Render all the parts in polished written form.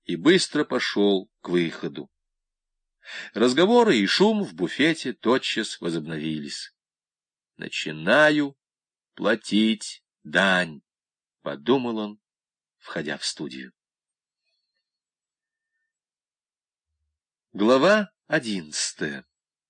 и быстро пошел к выходу. Разговоры и шум в буфете тотчас возобновились. «Начинаю платить дань», — подумал он, входя в студию. Глава 11.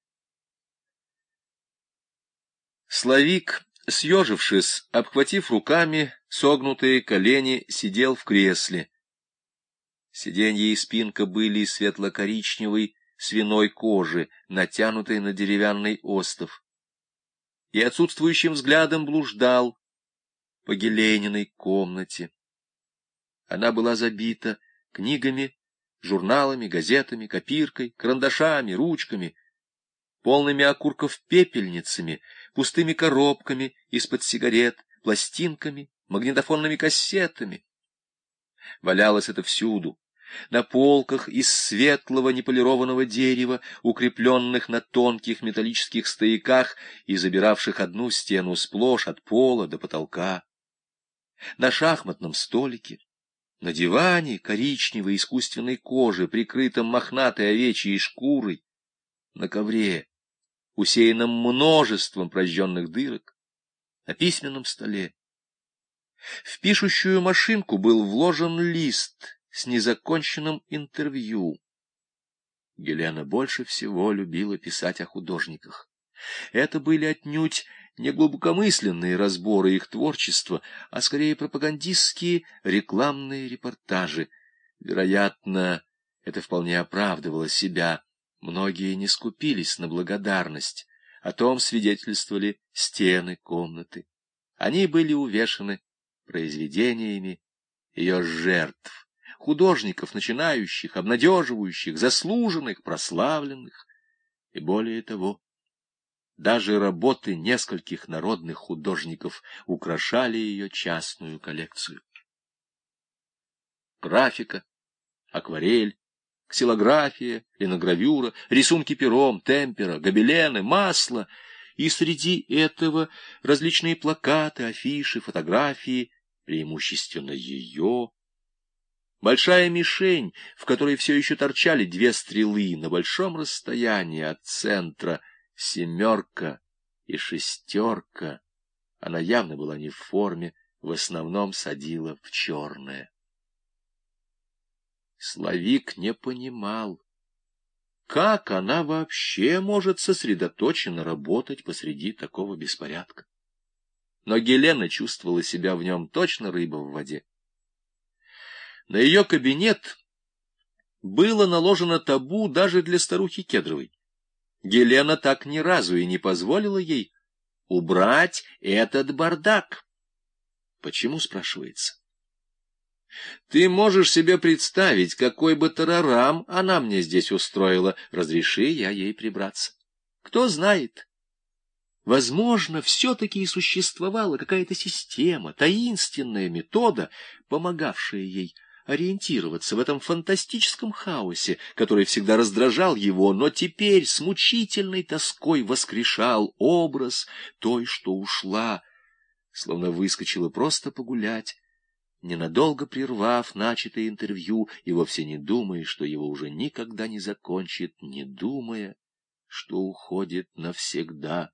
Славик, съежившись, обхватив руками согнутые колени, сидел в кресле. Сиденье и спинка были из светло-коричневой свиной кожи, натянутой на деревянный остов, и отсутствующим взглядом блуждал по Гелениной комнате. Она была забита книгами, журналами, газетами, копиркой, карандашами, ручками, полными окурков пепельницами, пустыми коробками из-под сигарет, пластинками, магнитофонными кассетами. Валялось это всюду. На полках из светлого неполированного дерева, укрепленных на тонких металлических стояках и забиравших одну стену сплошь от пола до потолка. На шахматном столике, на диване коричневой искусственной кожи, прикрытом мохнатой овечьей шкурой, на ковре, усеянном множеством прожженных дырок, на письменном столе. В пишущую машинку был вложен лист с незаконченным интервью. Гелена больше всего любила писать о художниках. Это были отнюдь не глубокомысленные разборы их творчества, а скорее пропагандистские рекламные репортажи. Вероятно, это вполне оправдывало себя. Многие не скупились на благодарность. О том свидетельствовали стены комнаты. Они были увешаны произведениями ее жертв, художников начинающих, обнадеживающих, заслуженных, прославленных. И более того, даже работы нескольких народных художников украшали ее частную коллекцию. Графика, акварель, ксилография, линогравюра, рисунки пером, темпера, гобелены, масло, и среди этого различные плакаты, афиши, фотографии, преимущественно ее. Большая мишень, в которой все еще торчали две стрелы на большом расстоянии от центра, семерка и шестерка. Она явно была не в форме, в основном садила в черное. Славик не понимал, как она вообще может сосредоточенно работать посреди такого беспорядка. Но Гелена чувствовала себя в нем точно рыба в воде. На ее кабинет было наложено табу даже для старухи Кедровой. Гелена так ни разу и не позволила ей убрать этот бардак. Почему, спрашивается? Ты можешь себе представить, какой бы тарарам она мне здесь устроила, разреши я ей прибраться. Кто знает, возможно, все-таки и существовала какая-то система, таинственная метода, помогавшая ей ориентироваться в этом фантастическом хаосе, который всегда раздражал его, но теперь с мучительной тоской воскрешал образ той, что ушла, словно выскочила просто погулять, ненадолго прервав начатое интервью и вовсе не думая, что его уже никогда не закончит, не думая, что уходит навсегда.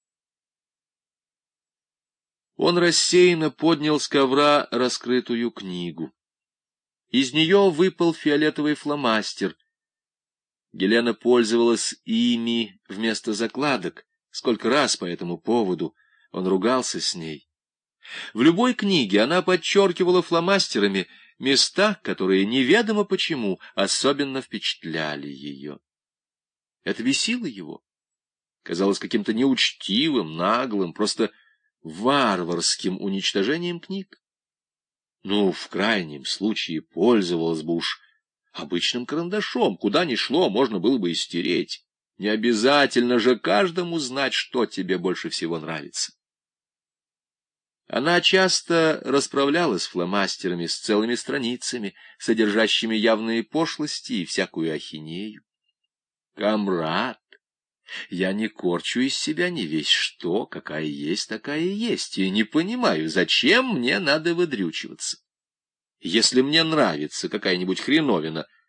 Он рассеянно поднял с ковра раскрытую книгу. Из нее выпал фиолетовый фломастер. Гелена пользовалась ими вместо закладок. Сколько раз по этому поводу он ругался с ней. В любой книге она подчеркивала фломастерами места, которые неведомо почему особенно впечатляли ее. Это бесило его. Казалось каким-то неучтивым, наглым, просто варварским уничтожением книг. Ну, в крайнем случае, пользовалась бы уж обычным карандашом. Куда ни шло, можно было бы и стереть. Не обязательно же каждому знать, что тебе больше всего нравится. Она часто расправлялась фломастерами с целыми страницами, содержащими явные пошлости и всякую ахинею. Камрад, я не корчу из себя не весь что, какая есть, такая и есть, и не понимаю, зачем мне надо выдрючиваться. Если мне нравится какая-нибудь хреновина,